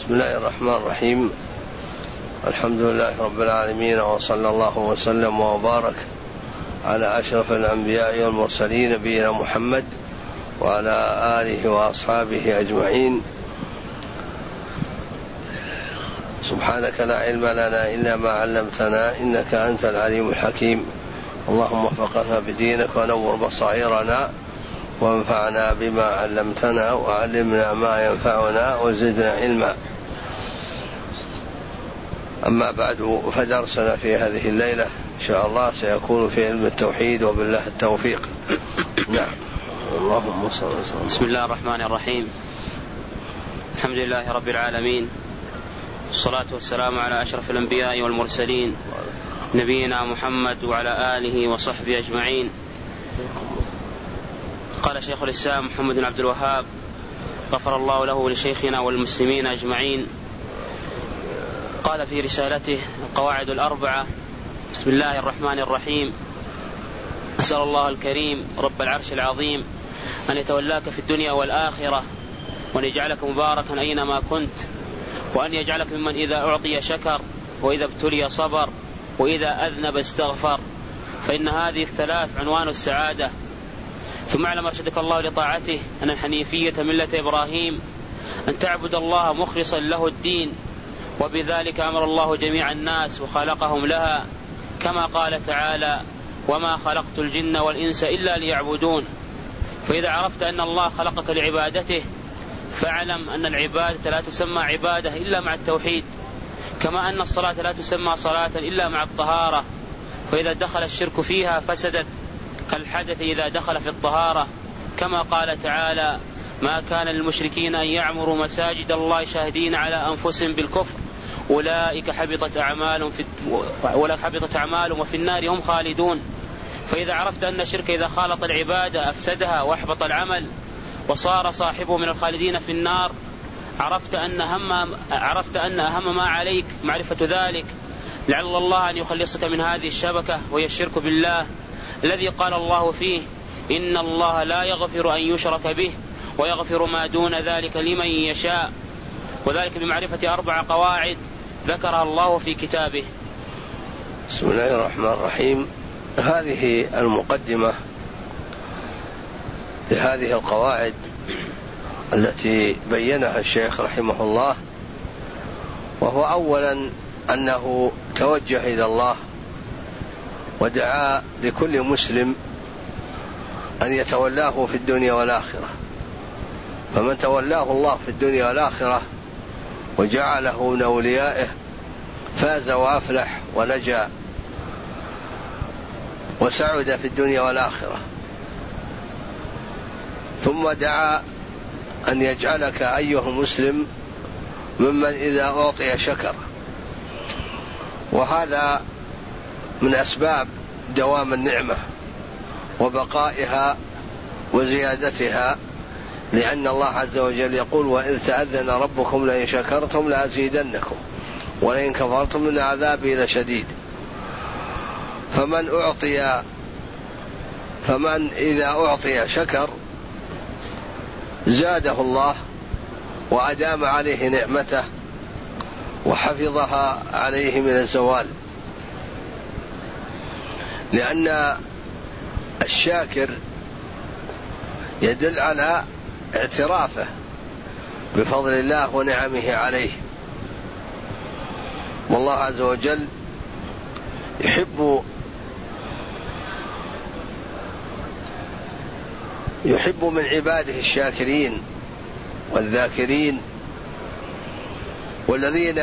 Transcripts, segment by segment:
بسم الله الرحمن الرحيم. الحمد لله رب العالمين، وصلى الله وسلم وبارك على أشرف الأنبياء والمرسلين نبينا محمد وعلى آله وأصحابه أجمعين. سبحانك لا علم لنا إلا ما علمتنا إنك أنت العليم الحكيم. اللهم وفقنا بدينك ونور بصائرنا وانفعنا بما علمتنا وعلمنا ما ينفعنا وزدنا علما. أما بعد، فدرسنا في هذه الليلة إن شاء الله سيكون في علم التوحيد، وبالله التوفيق. نعم. اللهم صل وسلم. بسم الله الرحمن الرحيم. الحمد لله رب العالمين، والصلاة والسلام على أشرف الأنبياء والمرسلين نبينا محمد وعلى آله وصحبه أجمعين. قال شيخ الإسلام محمد بن عبد الوهاب غفر الله له ولشيخنا والمسلمين أجمعين، قال في رسالته القواعد الأربعة: بسم الله الرحمن الرحيم. أسأل الله الكريم رب العرش العظيم أن يتولاك في الدنيا والآخرة، وأن يجعلك مباركا أينما كنت، وأن يجعلك ممن إذا أعطي شكر، وإذا ابتلي صبر، وإذا أذنب استغفر، فإن هذه الثلاث عنوان السعادة. ثم اعلم أرشدك الله لطاعته أن الحنيفية ملة إبراهيم، أن تعبد الله مخلصا له الدين، وبذلك أمر الله جميع الناس وخلقهم لها، كما قال تعالى: وما خلقت الجن والإنس إلا ليعبدون. فإذا عرفت أن الله خلقك لعبادته، فاعلم أن العبادة لا تسمى عبادة إلا مع التوحيد، كما أن الصلاة لا تسمى صلاة إلا مع الطهارة، فإذا دخل الشرك فيها فسدت، كالحدث إذا دخل في الطهارة، كما قال تعالى: ما كان للمشركين أن يعمروا مساجد الله شاهدين على أنفسهم بالكفر أولئك حبطت أعمالهم وفي النار هم خالدون. فإذا عرفت أن الشرك إذا خالط العبادة أفسدها وأحبط العمل وصار صاحبه من الخالدين في النار، عرفت أن أهم ما عليك معرفة ذلك، لعل الله أن يخلصك من هذه الشبكة، وهي الشرك بالله الذي قال الله فيه: إن الله لا يغفر أن يشرك به ويغفر ما دون ذلك لمن يشاء، وذلك بمعرفة 4 قواعد ذكرها الله في كتابه. بسم الله الرحمن الرحيم. هذه المقدمة لهذه القواعد التي بينها الشيخ رحمه الله، وهو أولا أنه توجه إلى الله ودعا لكل مسلم أن يتولاه في الدنيا والآخرة، فمن تولاه الله في الدنيا والآخرة وجعله من أوليائه فاز وأفلح ونجا وسعد في الدنيا والآخرة. ثم دعا أن يجعلك أيها المسلم ممن إذا أعطي شكر، وهذا من أسباب دوام النعمة وبقائها وزيادتها، لأن الله عز وجل يقول: وإذ تأذن ربكم لئن شكرتم لأزيدنكم ولئن كفرتم من عذابي لشديد. فمن إذا أعطي شكر زاده الله وأدام عليه نعمته وحفظها عليه من الزوال، لأن الشاكر يدل على اعترافه بفضل الله ونعمه عليه. والله عز وجل يحب من عباده الشاكرين والذاكرين، والذين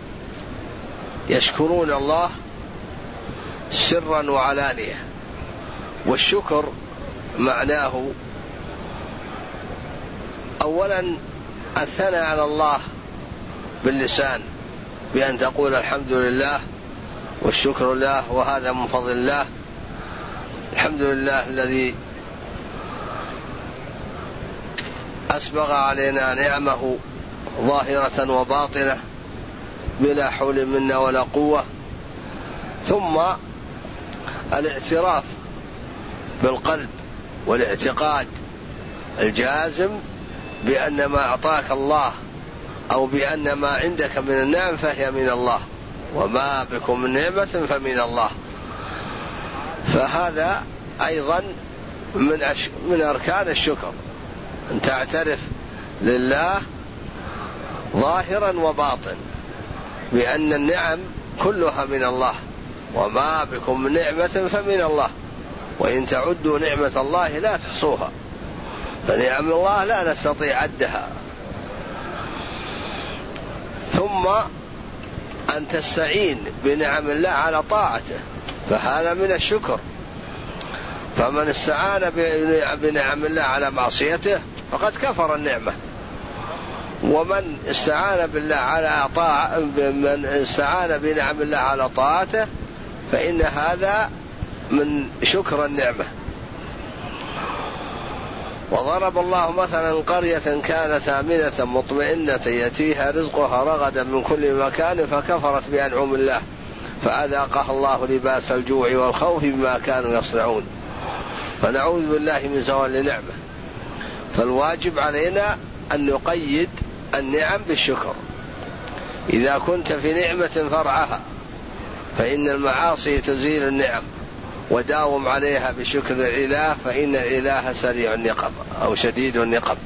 يشكرون الله سرا وعلانية. والشكر معناه أولا الثناء على الله باللسان بأن تقول الحمد لله والشكر لله وهذا من فضل الله. الحمد لله الذي أسبغ علينا نعمه ظاهرة وباطنة بلا حول منا ولا قوة. ثم الاعتراف بالقلب والاعتقاد الجازم بأن ما أعطاك الله أو بأن ما عندك من النعم فهي من الله، وما بكم من نعمة فمن الله. فهذا أيضا من أركان الشكر، أن تعترف لله ظاهرا وباطن بأن النعم كلها من الله، وما بكم من نعمة فمن الله، وإن تعدوا نعمة الله لا تحصوها، فنعم الله لا نستطيع عدها. ثم أن تستعين بنعم الله على طاعته، فهذا من الشكر. فمن استعان بنعم الله على معصيته فقد كفر النعمة، ومن استعان بالله على من استعان بنعم الله على طاعته فإن هذا من شكر النعمة. وضرب الله مثلا قرية كانت آمنة مطمئنة يأتيها رزقها رغدا من كل مكان فكفرت بأنعم الله فأذاقها الله لباس الجوع والخوف بما كانوا يصنعون. فنعوذ بالله من زوال النعمة. فالواجب علينا أن نقيد النعم بالشكر. إذا كنت في نعمة فرعها، فإن المعاصي تزيل النعم، وداوم عليها بشكر الإله، فإن الإله سريع النقم أو شديد النقم.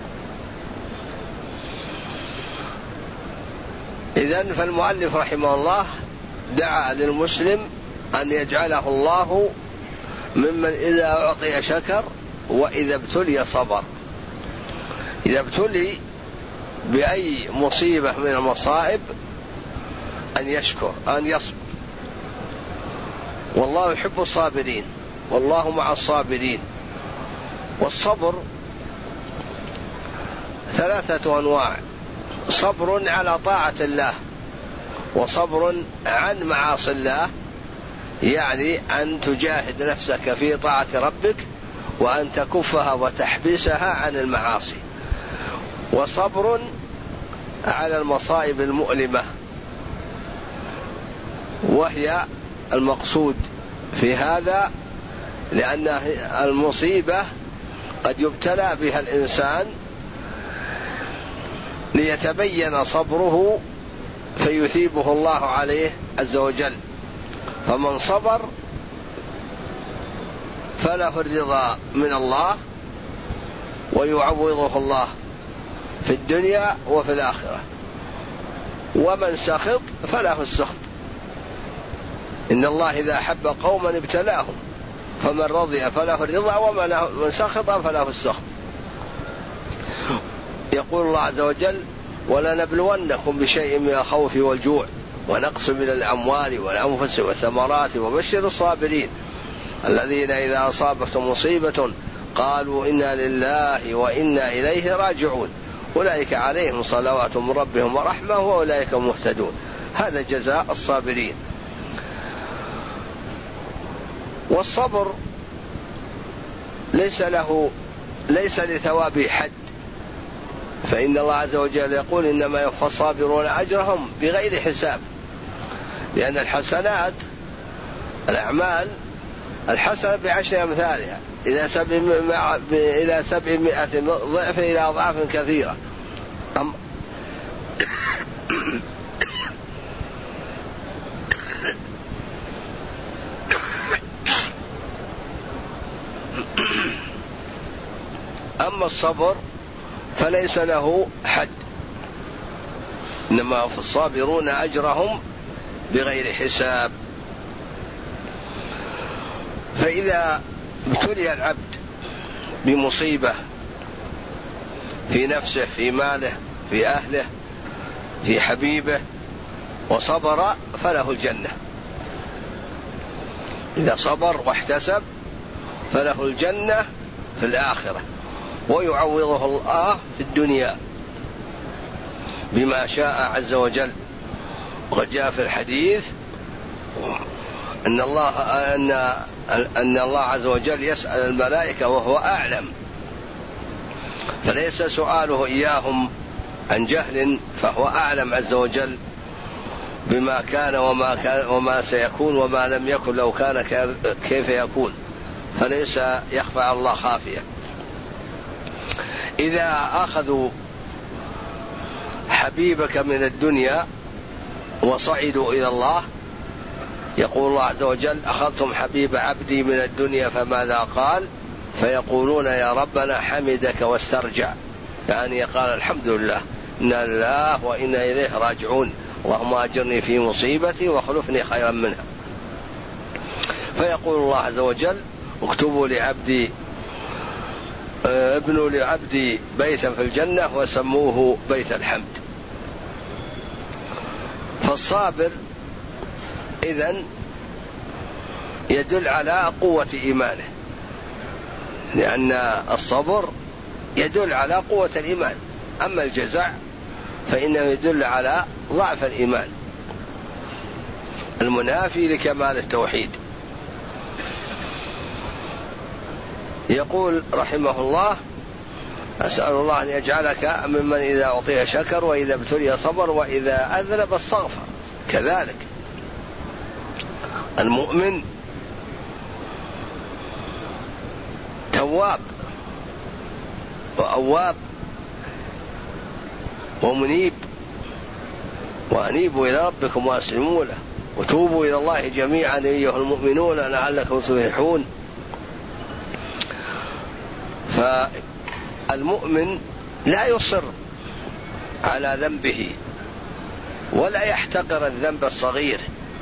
إذن فالمؤلف رحمه الله دعا للمسلم أن يجعله الله ممن إذا أعطي شكر، وإذا ابتلي صبر. إذا ابتلي بأي مصيبة من المصائب أن يشكر، أن يصبر، والله يحب الصابرين، والله مع الصابرين. والصبر 3 أنواع: صبر على طاعة الله، وصبر عن معاصي الله، يعني أن تجاهد نفسك في طاعة ربك وأن تكفها وتحبسها عن المعاصي، وصبر على المصائب المؤلمة، وهي المقصود في هذا، لأن المصيبة قد يبتلى بها الإنسان ليتبين صبره فيثيبه الله عليه عز وجل. فمن صبر فله الرضا من الله ويعوضه الله في الدنيا وفي الآخرة، ومن سخط فله السخط. إن الله إذا أحب قوما ابتلاهم، فمن رضي فله الرضا ومن سخط فله السخط. يقول الله عز وجل: ولنبلونكم بشيء من الخوف والجوع ونقص من الأموال والأنفس والثمرات وبشر الصابرين الذين إذا أصابتهم مصيبة قالوا إنا لله وإنا إليه راجعون أولئك عليهم صلوات من ربهم ورحمة وأولئك مهتدون. هذا جزاء الصابرين. والصبر ليس لثوابه حد، فإن الله عز وجل يقول: إنما يوفى الصابرون أجرهم بغير حساب، لأن الحسنات الأعمال الحسنة ب10 أمثالها إلى 700 ضعف إلى أضعاف كثيرة. أما الصبر فليس له حد، إنما في الصابرون أجرهم بغير حساب. فإذا ابتلي العبد بمصيبة في نفسه، في ماله، في أهله، في حبيبه، وصبر فله الجنة. إذا صبر واحتسب فله الجنة في الآخرة، ويعوضه الله في الدنيا بما شاء عز وجل. وقد جاء في الحديث أن الله عز وجل يسأل الملائكة وهو أعلم، فليس سؤاله إياهم عن جهل، فهو أعلم عز وجل بما كان وما سيكون وما لم يكن لو كان كيف يكون، فليس يخفى على الله خافية. إذا أخذوا حبيبك من الدنيا وصعدوا إلى الله. يقول الله عز وجل: أخذتم حبيب عبدي من الدنيا فماذا قال؟ فيقولون: يا ربنا حمدك واسترجع، يعني قال: الحمد لله، إنا لله وإنا إليه راجعون، اللهم أجرني في مصيبتي واخلفني خيرا منها. فيقول الله عز وجل: اكتبوا لعبدي، ابنوا لعبدي بيتا في الجنة وسموه بيت الحمد. فالصابر إذن يدل على قوة إيمانه، لأن الصبر يدل على قوة الإيمان، أما الجزع فإنه يدل على ضعف الإيمان المنافي لكمال التوحيد. يقول رحمه الله: أسأل الله أن يجعلك ممن إذا أعطي شكر وإذا ابتلي صبر وإذا أذنب استغفر. كذلك المؤمن تواب وأواب ومنيب، وأنيبوا إلى ربكم وأسلموا له وتوبوا إلى الله جميعا أيها المؤمنون لعلكم تفلحون. فالمؤمن لا يصر على ذنبه ولا يحتقر الذنب الصغير.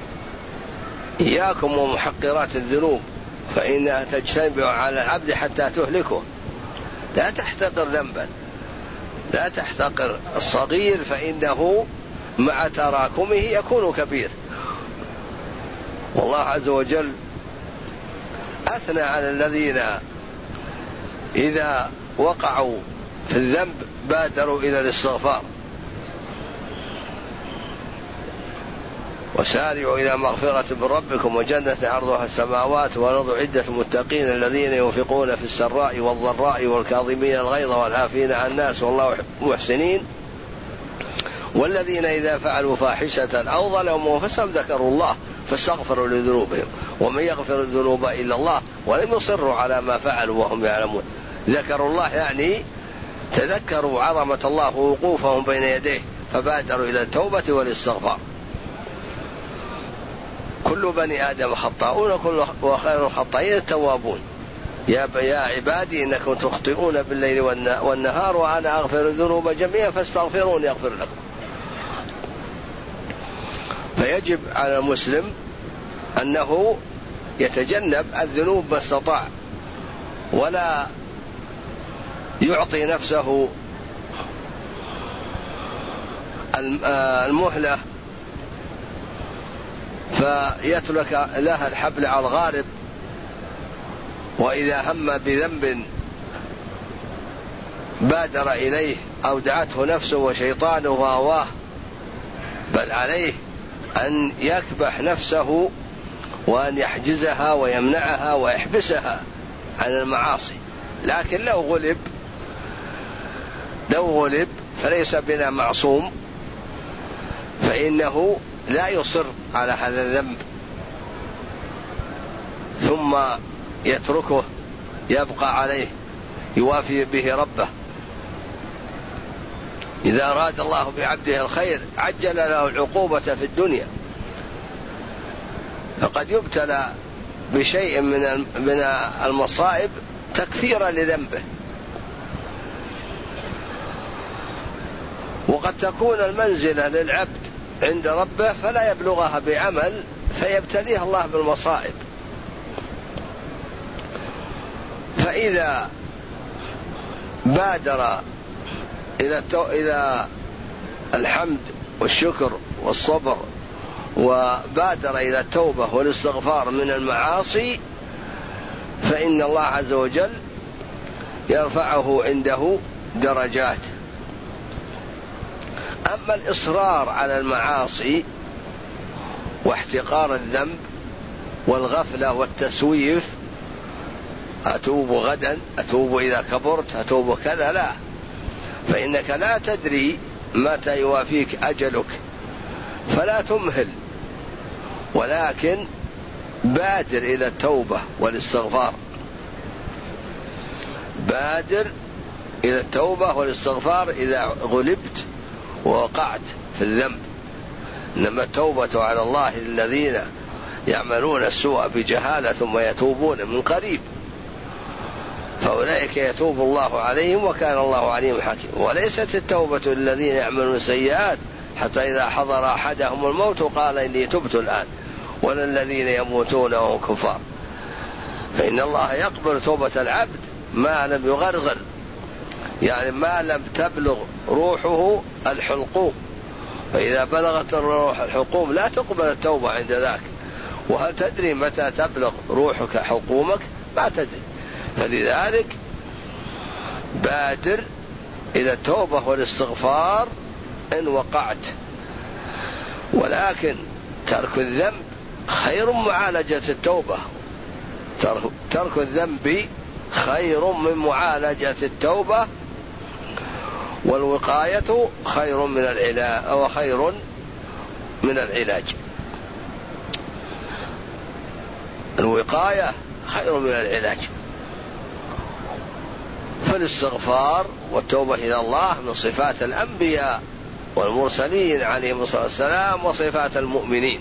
إياكم ومحقرات الذنوب فإنها تجتمع على العبد حتى تهلكه. لا تحتقر ذنبا، لا تحتقر الصغير، فإنه مع تراكمه يكون كبير. والله عز وجل أثنى على الذين إذا وقعوا في الذنب بادروا إلى الاستغفار: وسارعوا إلى مغفرة من ربكم وجنة عرضها السماوات والأرض عدة المتقين الذين ينفقون في السراء والضراء والكاظمين الغيظ والعافين عن الناس والله يحب المحسنين والذين إذا فعلوا فاحشة أو ظلموا أنفسهم ذكروا الله فاستغفروا لذنوبهم ومن يغفر الذنوب إلا الله ولم يصروا على ما فعلوا وهم يعلمون. ذكروا الله يعني تذكروا عظمة الله ووقوفهم بين يديه فبادروا إلى التوبة والاستغفار. كل بني آدم خطاؤون وخير الخطائين التوابون. يا عبادي إنكم تخطئون بالليل والنهار وأنا أغفر الذنوب جميعا فاستغفرون يغفر لكم. فيجب على المسلم أنه يتجنب الذنوب ما استطاع، ولا يعطي نفسه المهلة فيترك لها الحبل على الغارب، وإذا هم بذنب بادر إليه أو دعته نفسه وشيطانه وهواه، بل عليه أن يكبح نفسه وأن يحجزها ويمنعها ويحبسها عن المعاصي. لكن لو غلب فليس بنا معصوم، فإنه لا يصر على هذا الذنب ثم يتركه يبقى عليه يوافي به ربه. إذا أراد الله بعبده الخير عجل له العقوبة في الدنيا، فقد يبتلى بشيء من المصائب تكفيرا لذنبه، وقد تكون المنزلة للعبد عند ربه فلا يبلغها بعمل فيبتليه الله بالمصائب. فإذا بادر إلى الحمد والشكر والصبر وبادر إلى التوبة والاستغفار من المعاصي فإن الله عز وجل يرفعه عنده درجات. أما الإصرار على المعاصي واحتقار الذنب والغفلة والتسويف، أتوب غدا، أتوب إذا كبرت، أتوب كذا، لا، فإنك لا تدري متى يوافيك أجلك، فلا تمهل، ولكن بادر إلى التوبة والاستغفار، بادر إلى التوبة والاستغفار إذا غلبت ووقعت في الذنب، إنما التوبة على الله للذين يعملون السوء بجهالة ثم يتوبون من قريب، فأولئك يتوب الله عليهم وكان الله عليم حكيم. وليست التوبة للذين يعملون السيئات حتى إذا حضر أحدهم الموت قال إني تبت الآن، ولا الذين يموتون وهم كفار، فإن الله يقبل توبة العبد ما لم يغرغر، يعني ما لم تبلغ روحه الحلقوم، فإذا بلغت الروح الحلقوم لا تقبل التوبة عند ذاك. وهل تدري متى تبلغ روحك حلقومك؟ ما تدري. فلذلك بادر إلى التوبة والاستغفار إن وقعت، ولكن ترك الذنب خير من معالجة التوبة، ترك الذنب خير من معالجة التوبة، والوقاية خير من العلاج أو خير من العلاج. الوقاية خير من العلاج. فالاستغفار والتوبة إلى الله من صفات الأنبياء والمرسلين عليهم الصلاة والسلام وصفات المؤمنين.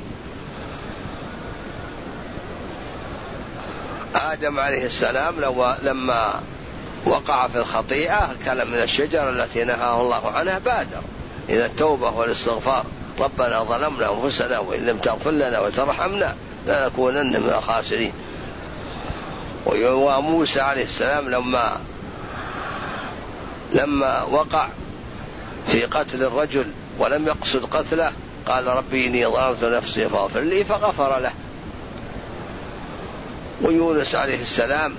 آدم عليه السلام لما وقع في الخطيئة أكل من الشجرة التي نهاه الله عنها بادر إلى التوبة والاستغفار، ربنا ظلمنا أنفسنا وإن لم تغفر لنا وترحمنا لنكونن من الخاسرين. وموسى عليه السلام لما وقع في قتل الرجل ولم يقصد قتله قال ربي إني ظلمت نفسي فاغفر لي فغفر له. ويونس عليه السلام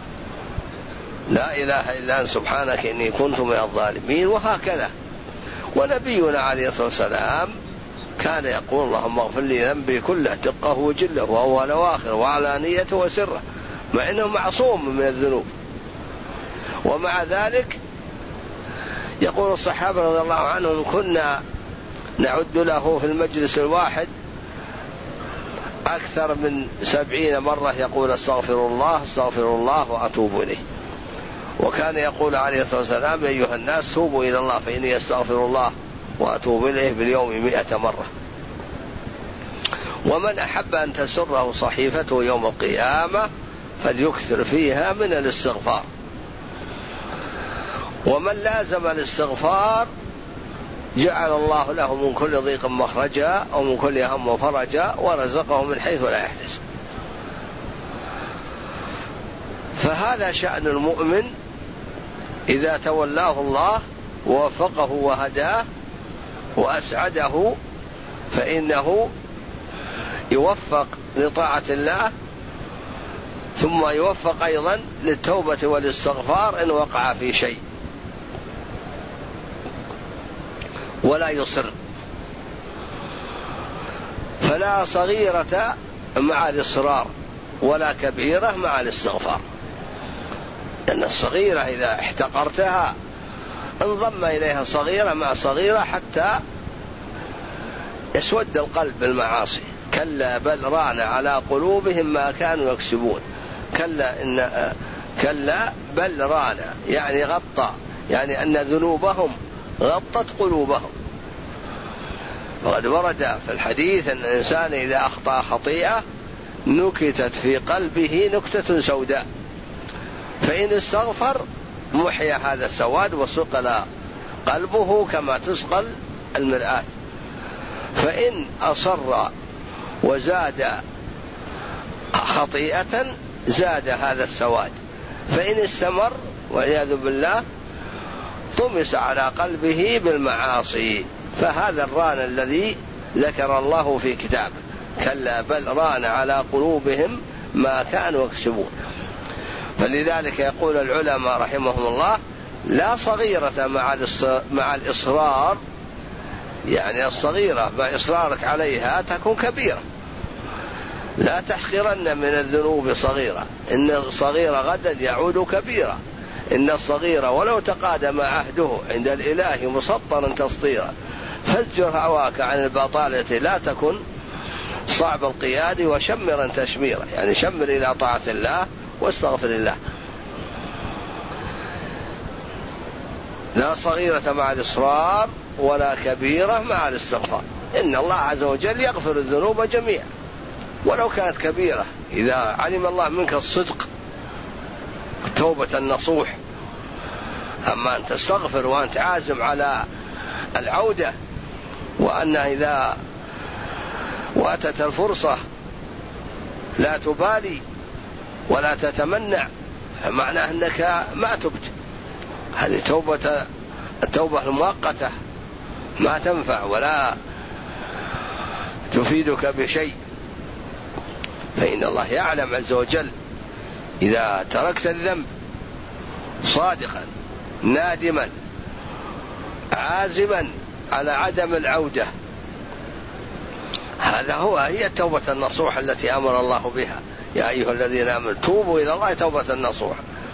لا إله إلا أنت سبحانك إني كنت من الظالمين، وهكذا. ونبينا عليه الصلاة والسلام كان يقول اللهم اغفر لي ذنبي كله دقه وجله وأول وآخر وعلانيته وسره، مع أنه معصوم من الذنوب. ومع ذلك يقول الصحابة رضي الله عنهم كنا نعد له في المجلس الواحد أكثر من 70 مرة يقول استغفر الله استغفر الله وأتوب إليه. وكان يقول عليه الصلاة والسلام أيها الناس توبوا إلى الله فإني أستغفر الله وأتوب إليه باليوم 100 مرة. ومن أحب أن تسره صحيفته يوم القيامة فليكثر فيها من الاستغفار. ومن لازم الاستغفار جعل الله له من كل ضيق مخرجا ومن كل هم فرجا ورزقه من حيث لا يحتسب. فهذا شأن المؤمن إذا تولاه الله ووفقه وهداه وأسعده فإنه يوفق لطاعة الله، ثم يوفق أيضا للتوبة والاستغفار إن وقع في شيء، ولا يصر. فلا صغيرة مع الإصرار ولا كبيرة مع الاستغفار، لأن الصغيرة إذا احتقرتها انضم إليها صغيرة مع صغيرة حتى يسود القلب بالمعاصي. كلا بل ران على قلوبهم ما كانوا يكسبون. كلا بل ران يعني غطى، يعني أن ذنوبهم غطت قلوبهم. وقد ورد في الحديث أن الإنسان إذا أخطأ خطيئة نكتت في قلبه نكتة سوداء، فإن استغفر محيا هذا السواد وصقل قلبه كما تصقل المرآة. فإن أصر وزاد خطيئة زاد هذا السواد، فإن استمر والعياذ بالله طمس على قلبه بالمعاصي. فهذا الران الذي ذكر الله في كتابه، كلا بل ران على قلوبهم ما كانوا يكسبون. فلذلك يقول العلماء رحمهم الله لا صغيرة مع الإصرار، يعني الصغيرة مع إصرارك عليها تكون كبيرة. لا تحقرن من الذنوب صغيرة، إن الصغيرة غدا يعود كبيرة. إن الصغيرة ولو تقادم عهده عند الإله مسطرا تسطيرا. فازجر هواك عن البطالة لا تكن صعب القياد وشمرا تشميرا، يعني شمر إلى طاعة الله واستغفر الله. لا صغيرة مع الإصرار ولا كبيرة مع الاستغفار. إن الله عز وجل يغفر الذنوب جميعا ولو كانت كبيرة، إذا علم الله منك الصدق توبة النصوح. أما أن تستغفر وأنت عازم على العودة، وأن إذا وأتت الفرصة لا تبالي ولا تتمنع، معناه أنك ما تبت. هذه التوبة المؤقتة ما تنفع ولا تفيدك بشيء. فإن الله يعلم عز وجل إذا تركت الذنب صادقا نادما عازما على عدم العودة، هي التوبة النصوح التي أمر الله بها: يا أيها الذين آمنوا توبوا إلى الله توبة نصوح.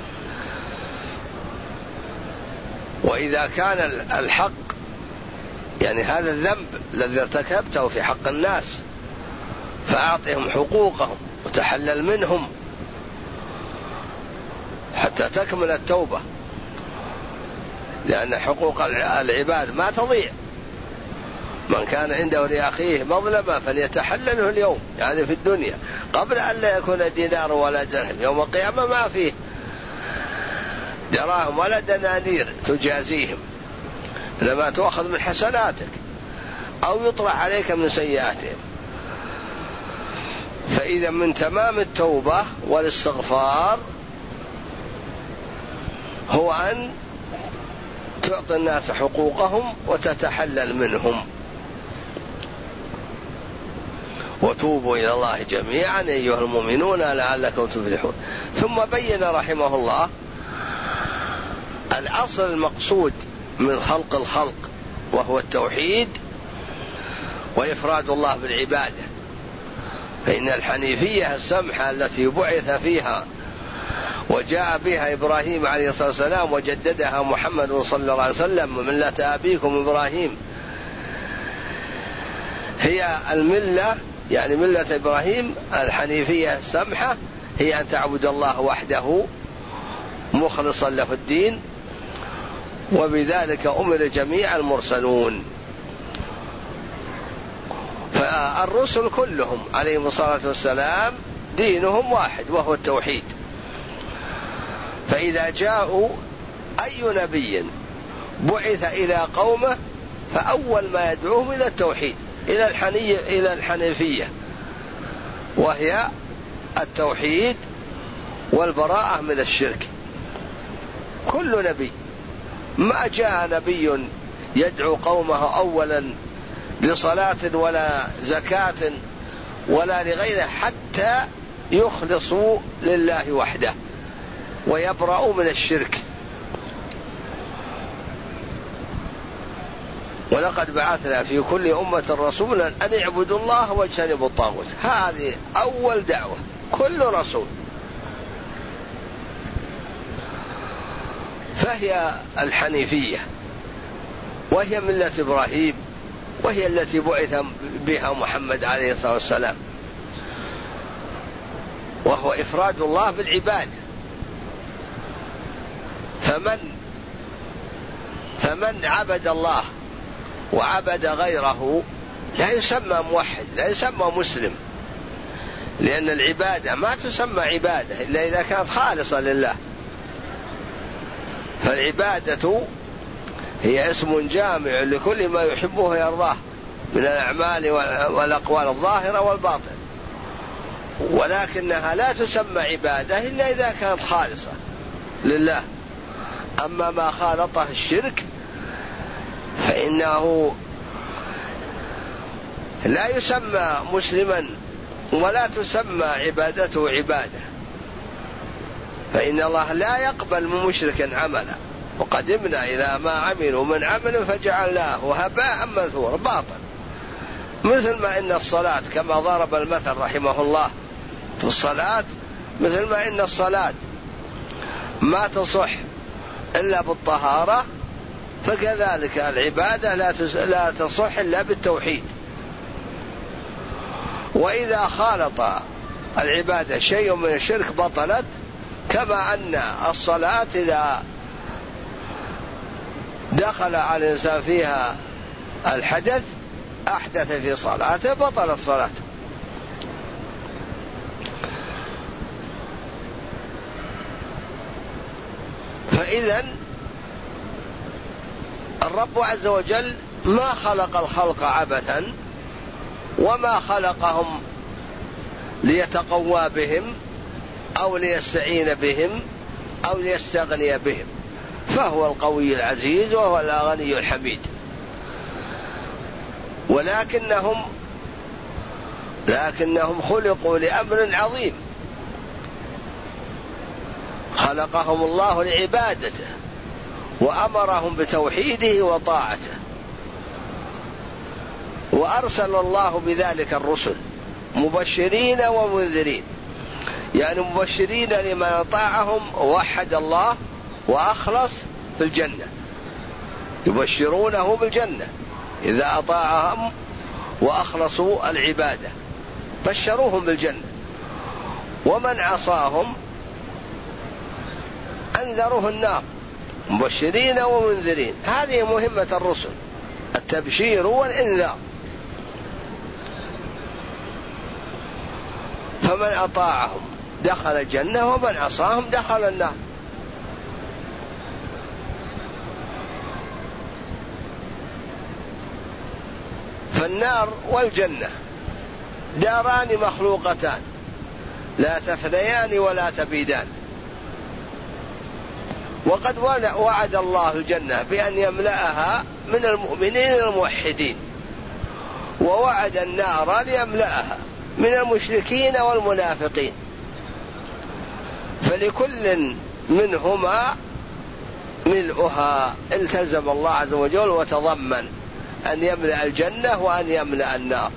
وإذا كان الحق يعني هذا الذنب الذي ارتكبته في حق الناس فأعطهم حقوقهم وتحلل منهم حتى تكمل التوبة، لأن حقوق العباد ما تضيع. من كان عنده لأخيه مظلمة فليتحلله اليوم، يعني في الدنيا، قبل أن لا يكون دينار ولا درهم. يوم القيامة ما فيه دراهم ولا دنانير تجازيهم، لما تأخذ من حسناتك أو يطرح عليك من سيئاتهم. فإذا من تمام التوبة والاستغفار هو أن تعطي الناس حقوقهم وتتحلل منهم. وتوبوا إلى الله جميعا أيها المؤمنون لعلكم تفلحون. ثم بين رحمه الله الأصل المقصود من خلق الخلق، وهو التوحيد وإفراد الله بالعبادة. فإن الحنيفية السمحة التي بعث فيها وجاء بها إبراهيم عليه الصلاة والسلام وجددها محمد صلى الله عليه وسلم ملة أبيكم إبراهيم، هي الملة، يعني ملة إبراهيم الحنيفية السمحة، هي أن تعبد الله وحده مخلصا له الدين، وبذلك أمر جميع المرسلون. فالرسل كلهم عليهم الصلاة والسلام دينهم واحد وهو التوحيد. فإذا جاءوا أي نبي بعث إلى قومه فأول ما يدعوهم إلى التوحيد، إلى الحنيفية، وهي التوحيد والبراءة من الشرك. كل نبي، ما جاء نبي يدعو قومه أولا لصلاة ولا زكاة ولا لغيره حتى يخلصوا لله وحده ويبرأوا من الشرك. ولقد بعثنا في كل أمة رسولا أن اعبدوا الله واجتنبوا الطاغوت. هذه أول دعوة كل رسول. فهي الحنيفية، وهي ملة إبراهيم، وهي التي بعث بها محمد عليه الصلاة والسلام، وهو إفراد الله بالعبادة. فمن عبد الله وعبد غيره لا يسمى موحد، لا يسمى مسلم، لأن العبادة ما تسمى عبادة إلا إذا كانت خالصة لله. فالعبادة هي اسم جامع لكل ما يحبه ويرضاه من الأعمال والأقوال الظاهرة والباطن، ولكنها لا تسمى عبادة إلا إذا كانت خالصة لله. أما ما خالطه الشرك فإنه لا يسمى مسلما ولا تسمى عبادته عبادة، فإن الله لا يقبل من مشرك عملا. وقدمنا إلى ما عملوا من عمل فجعلناه هباء منثورا باطل. مثل ما إن الصلاة كما ضرب المثل رحمه الله في الصلاة، مثل ما إن الصلاة ما تصح إلا بالطهارة، فكذلك العبادة لا تصح إلا بالتوحيد. وإذا خالط العبادة شيء من الشرك بطلت، كما أن الصلاة إذا دخل على الإنسان فيها الحدث أحدث في صلاته بطلت صلاته. فإذا الرب عز وجل ما خلق الخلق عبثا، وما خلقهم ليتقوى بهم أو ليستعين بهم أو ليستغني بهم، فهو القوي العزيز وهو الغني الحميد. لكنهم خلقوا لأمر عظيم، خلقهم الله لعبادته وأمرهم بتوحيده وطاعته، وأرسل الله بذلك الرسل مبشرين ومنذرين، يعني مبشرين لمن أطاعهم ووحد الله وأخلص في الجنة، يبشرونه بالجنة إذا أطاعهم وأخلصوا العبادة بشروهم بالجنة، ومن عصاهم أنذروه النار، مبشرين ومنذرين. هذه مهمة الرسل، التبشير والإنذار. فمن أطاعهم دخل الجنة ومن عصاهم دخل النار. فالنار والجنة داران مخلوقتان لا تفنيان ولا تبيدان، وقد وعد الله الجنة بأن يملأها من المؤمنين الموحدين، ووعد النار ليملأها من المشركين والمنافقين، فلكل منهما ملؤها. التزم الله عز وجل وتضمن أن يملأ الجنة وأن يملأ النار،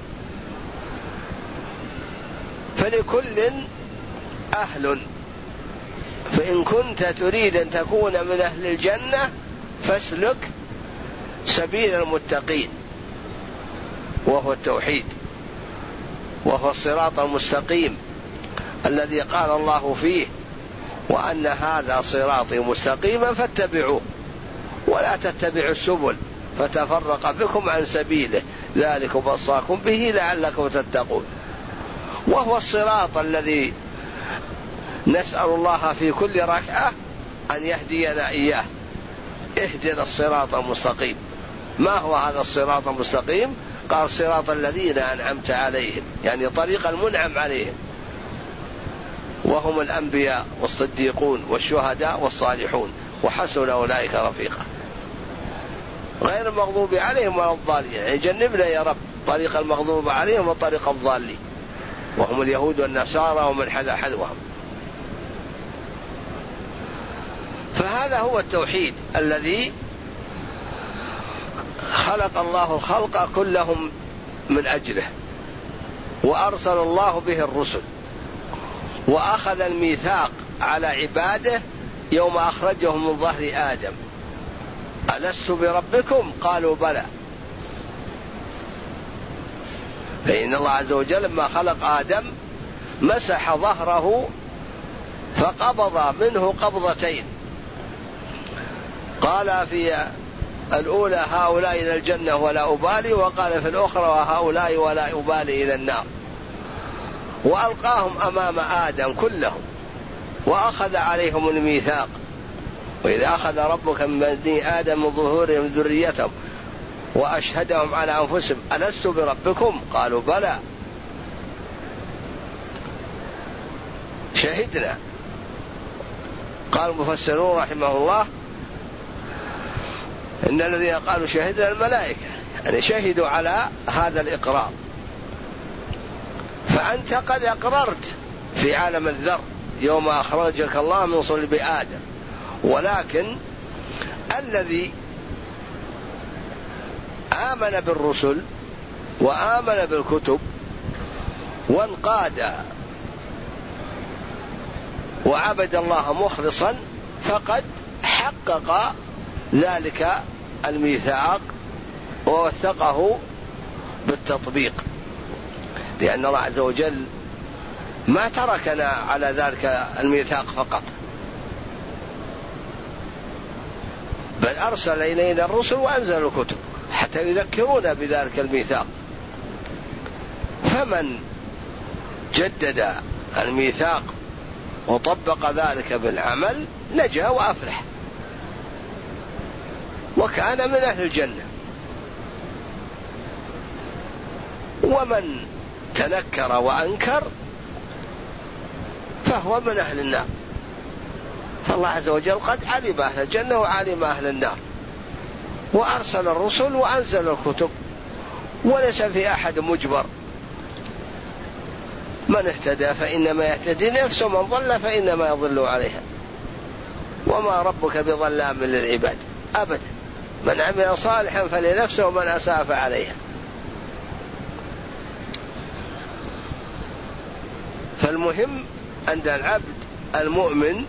فلكل أهل. فإن كنت تريد أن تكون من أهل الجنة فاسلك سبيل المتقين، وهو التوحيد، وهو الصراط المستقيم الذي قال الله فيه: وأن هذا صراطي مستقيما فاتبعوه ولا تتبعوا السبل فتفرق بكم عن سبيله ذلكم وصاكم به لعلكم تتقون. وهو الصراط الذي نسأل الله في كل ركعة أن يهدينا إياه. اهدنا الصراط المستقيم. ما هو هذا الصراط المستقيم؟ قال: صراط الذين أنعمت عليهم، يعني طريق المنعم عليهم، وهم الأنبياء والصديقون والشهداء والصالحون وحسن أولئك رفيقا، غير المغضوب عليهم ولا الضالين. يعني جنبنا يا رب طريق المغضوب عليهم وطريق الضالين، وهم اليهود والنصارى ومن حذا حذوهم. فهذا هو التوحيد الذي خلق الله الخلق كلهم من أجله، وأرسل الله به الرسل، وأخذ الميثاق على عباده يوم أخرجهم من ظهر آدم: ألست بربكم؟ قالوا بلى. فإن الله عز وجل لما خلق آدم مسح ظهره فقبض منه قبضتين، قال في الأولى: هؤلاء إلى الجنة ولا أبالي، وقال في الأخرى: وهؤلاء ولا أبالي إلى النار. وألقاهم أمام آدم كلهم وأخذ عليهم الميثاق: وإذا أخذ ربك من بني آدم من ظهورهم ذريتهم وأشهدهم على أنفسهم ألست بربكم؟ قالوا بلى شهدنا. قال المفسرون رحمه الله: إن الذين قالوا شهدنا الملائكة، يعني شهدوا على هذا الإقرار. فأنت قد أقررت في عالم الذر يوم أخرجك الله من صلب آدم، ولكن الذي آمن بالرسل وآمن بالكتب وانقاد وعبد الله مخلصا فقد حقق ذلك الميثاق ووثقه بالتطبيق، لأن الله عز وجل ما تركنا على ذلك الميثاق فقط، بل أرسل إلينا الرسل وأنزل الكتب. حتى يذكرون بذلك الميثاق. فمن جدد الميثاق وطبق ذلك بالعمل نجا وأفلح وكان من أهل الجنة. ومن تنكر وأنكر فهو من أهل النار. فالله عز وجل قد علم أهل الجنة وعلم أهل النار، وأرسل الرسل وأنزل الكتب، وليس في أحد مجبر. من اهتدى فإنما يهتدي نفسه، ومن ضل فإنما يضل عليها، وما ربك بظلام للعباد أبدا. من عمل صالحا فلنفسه ومن أساء فعليها. فالمهم أن العبد المؤمن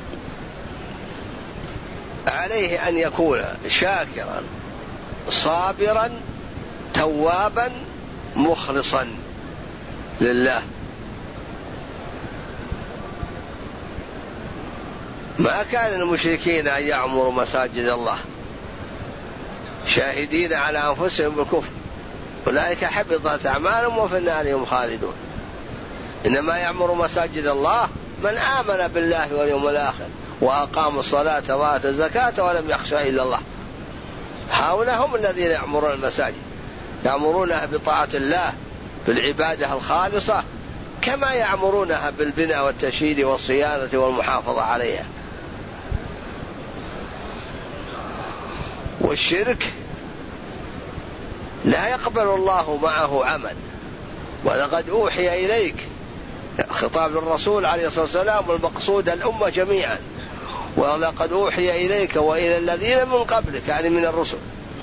عليه أن يكون شاكرا صابرا توابا مخلصا لله. ما كان المشركين أن يعمروا مساجد الله شاهدين على أنفسهم بالكفر، أولئك حبطت أعمالهم وفي النار هم خالدون. إنما يعمر مساجد الله من آمن بالله واليوم الآخر وأقام الصلاة وآتى الزكاة ولم يخشى إلا الله. هؤلاء هم الذين يعمرون المساجد، يعمرونها بطاعة الله بالعبادة الخالصة، كما يعمرونها بالبناء والتشييد والصيانة والمحافظة عليها. والشرك لا يقبل الله معه عمل. ولقد أوحي إليك، خطاب للرسول عليه الصلاة والسلام، والمقصود الأمة جميعا. ولقد أوحي إليك وإلى الذين من قبلك، يعني من الرسل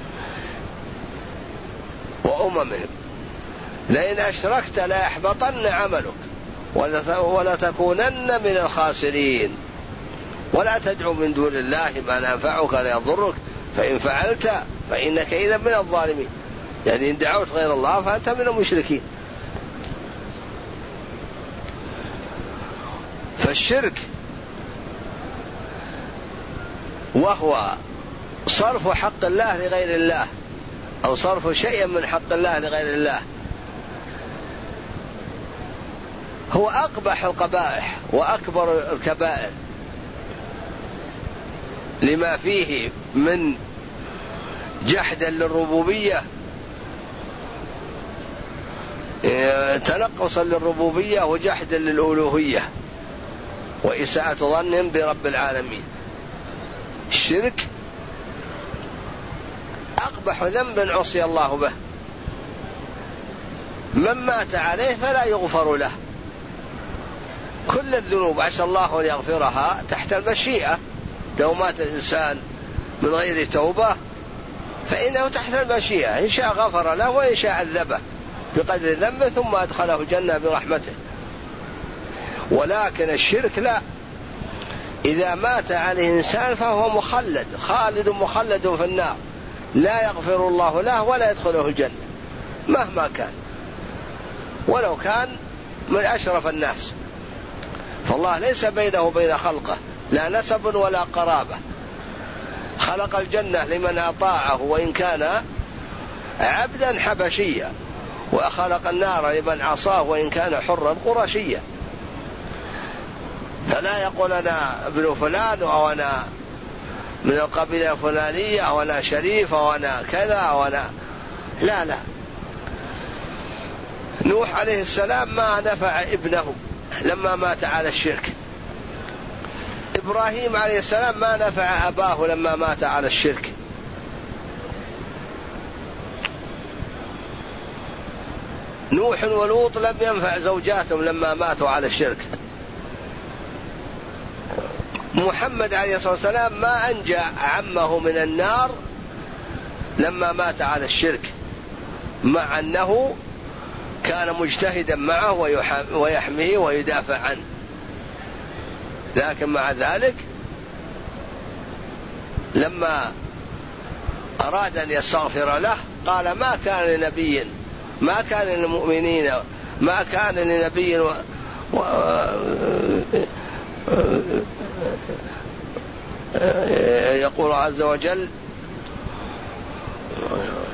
وأممهم، لئن أشركت لا يحبطن عملك ولتكونن من الخاسرين. ولا تدعو من دون الله ما لا ينفعك ولا يضرك، فإن فعلت فإنك إذا من الظالمين. يعني إن دعوت غير الله فأنت من المشركين. فالشرك وهو صرف حق الله لغير الله، أو صرف شيء من حق الله لغير الله، هو أقبح القبائح وأكبر الكبائر، لما فيه من جحد للربوبية، تنقصا للربوبية وجحدا للألوهية وإساءة ظن برب العالمين. الشرك أقبح ذنب عصي الله به، من مات عليه فلا يغفر له. كل الذنوب عسى الله أن يغفرها تحت المشيئة. لو مات الإنسان من غير توبة فإنه تحت المشيئة، إن شاء غفر له وإن شاء عذبه بقدر ذنبه ثم أدخله الجنة برحمته. ولكن الشرك لا، إذا مات عليه إنسان فهو مخلد في النار، لا يغفر الله له ولا يدخله الجنة مهما كان، ولو كان من أشرف الناس. فالله ليس بينه وبين خلقه لا نسب ولا قرابة. خلق الجنة لمن أطاعه وإن كان عبدا حبشيا، وخلق النار لمن عصاه وإن كان حرا قرشيا. فلا يقول أنا ابن فلان أو أنا من القبيلة الفلانية أو أنا شريف أو أنا كذا أو أنا، لا. نوح عليه السلام ما نفع ابنه لما مات على الشرك. إبراهيم عليه السلام ما نفع أباه لما مات على الشرك. نوح ولوط لم ينفع زوجاتهم لما ماتوا على الشرك. محمد عليه الصلاة والسلام ما أنجى عمه من النار لما مات على الشرك، مع أنه كان مجتهدا معه ويحميه ويدافع عنه، لكن مع ذلك لما أراد أن يستغفر له قال ما كان لنبي، ما كان للمؤمنين، ما كان لنبي يقول عز وجل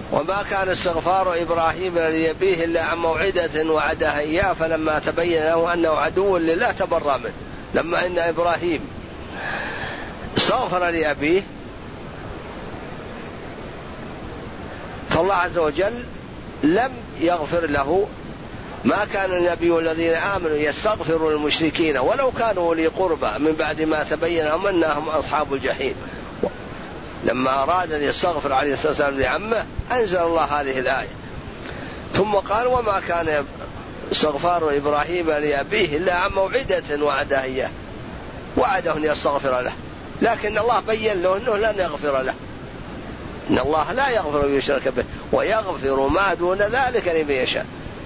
وما كان استغفار إبراهيم لأبيه إلا عن موعدة وعدها إياه فلما تبين له أنه عدو لله تبرأ منه. لما أن إبراهيم استغفر لأبيه فالله عز وجل لم يغفر له. ما كان النبي والذين آمنوا يستغفروا للمشركين ولو كانوا أولي قربى من بعد ما تبين لهم أنهم أصحاب الجحيم. لما أراد أن يستغفر عليه الصلاة والسلام لعمه أنزل الله هذه الآية. ثم قال وما كان استغفار إبراهيم لأبيه إلا عن موعدة وعدها إياه، وعده أن يستغفر له، لكن الله بين له أنه لن يغفر له، إن الله لا يغفر يشرك به ويغفر ما دون ذلك لمن يشاء.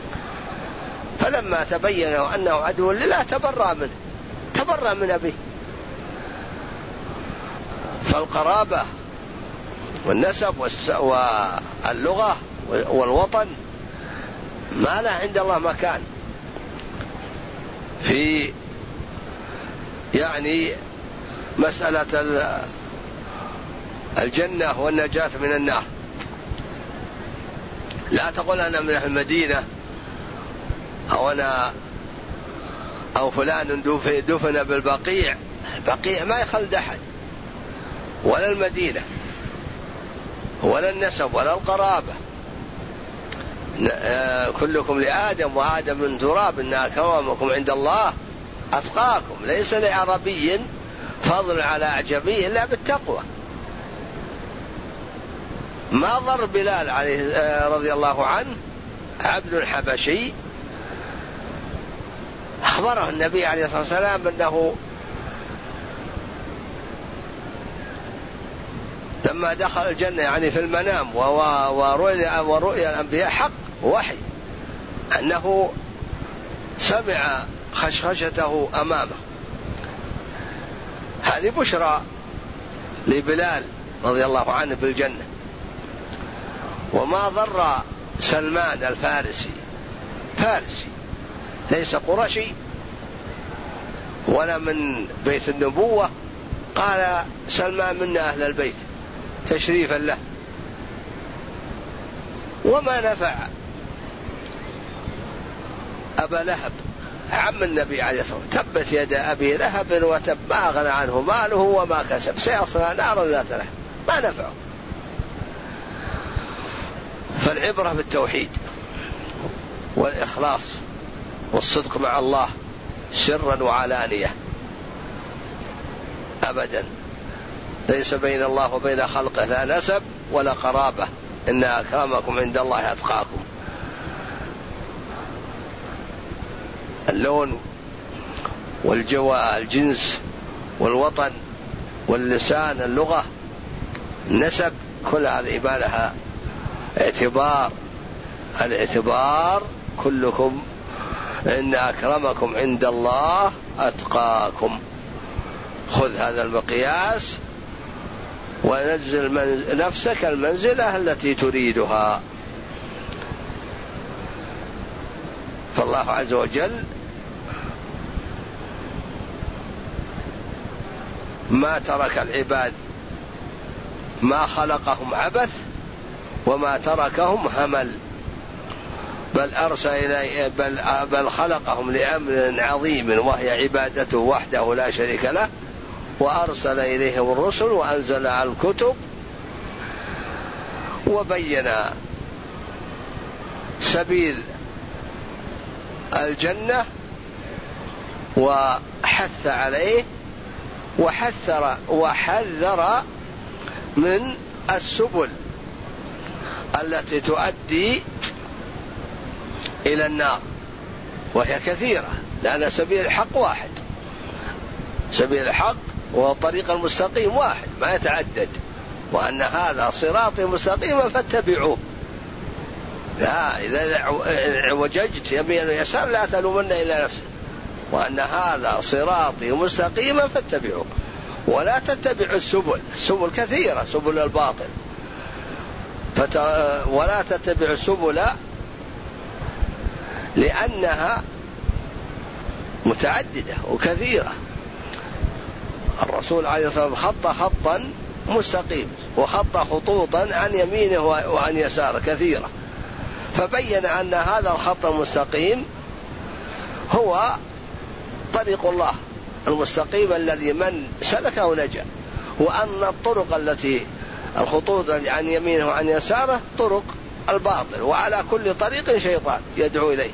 فلما تبين له أنه عدو لله تبرأ منه، تبرأ من أبيه. فالقرابة والنسب واللغة والوطن ما له عند الله مكان في يعني مسألة الجنة والنجاة من النار. لا تقول أنا من أهل المدينة أو فلان دفن بالبقيع. البقيع ما يخلد أحد، ولا المدينة ولا النسب ولا القرابة. كلكم لآدم وآدم من تراب إن أكرمكم عند الله أتقاكم. ليس لعربي فضل على أعجمي إلا بالتقوى. ما ضر بلال عليه رضي الله عنه عبد حبشي أخبره النبي عليه الصلاة والسلام أنه لما دخل الجنة يعني في المنام ورؤيا الأنبياء حق وحي، أنه سمع خشخشته أمامه. هذه بشرى لبلال رضي الله عنه بالجنة. وما ضر سلمان الفارسي، فارسي ليس قرشي ولا من بيت النبوة، قال سلمان منا أهل البيت تشريفا له. وما نفع أبا لهب عم النبي عليه الصلاة والسلام، تبت يد أبي لهب وتب، ما أغنى عنه ماله وما كسب، سيصلى نارا ذات لهب، ما نفعه. فالعبرة بالتوحيد والإخلاص والصدق مع الله سرا وعلانية أبدا. ليس بين الله وبين خلقه لا نسب ولا قرابة، إن أكرمكم عند الله أتقاكم. اللون الجنس والوطن واللسان اللغة النسب كل هذه ما لها اعتبار. الاعتبار كلكم إن أكرمكم عند الله أتقاكم. خذ هذا المقياس ونزل نفسك المنزلة التي تريدها. فالله عز وجل ما ترك العباد، ما خلقهم عبث وما تركهم همل، بل أرسل إليه بل خلقهم لأمر عظيم وهي عبادته وحده لا شريك له، وأرسل إليهم الرسل وأنزل الكتب وبين سبيل الجنة وحث عليه وحذر من السبل التي تؤدي إلى النار، وهي كثيرة، لأن سبيل الحق واحد، سبيل الحق والطريق المستقيم واحد ما يتعدد، وأن هذا صراطي مستقيما فاتبعوه. لا، إذا عوججت يمين ويسار لا تلومن إلا نفسك، وأن هذا صراطي مستقيما فاتبعوه ولا تتبعوا السبل. السبل كثيرة، سبل الباطل، ولا تتبعوا السبل لأنها متعددة وكثيرة. الرسول عليه الصلاة والسلام خط خطا مستقيم وخط خطوطا عن يمينه وعن يساره كثيرة، فبين أن هذا الخط المستقيم هو طريق الله المستقيم الذي من سلكه نجا، وأن الطرق التي الخطوط عن يمينه وعن يساره طرق الباطل، وعلى كل طريق شيطان يدعو إليه.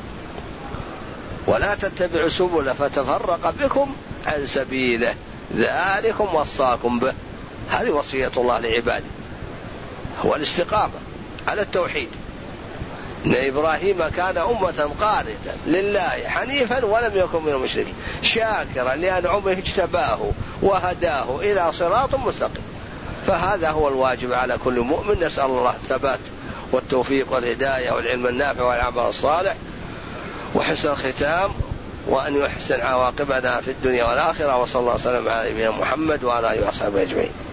ولا تتبعوا سبل فتفرق بكم عن سبيله ذلكم وصاكم به. هذه وصية الله لعباده، هو الاستقامة على التوحيد. إن إبراهيم كان أمة قانتا لله حنيفا ولم يكن من المشركين شاكرا لأنعمه اجتباه وهداه إلى صراط مستقيم. فهذا هو الواجب على كل مؤمن. نسأل الله الثبات والتوفيق والهداية والعلم النافع والعمل الصالح وحسن الختام، وأن يحسن عواقبنا في الدنيا والآخرة. وصلى الله وسلم على نبينا محمد وعلى آله وصحبه أجمعين.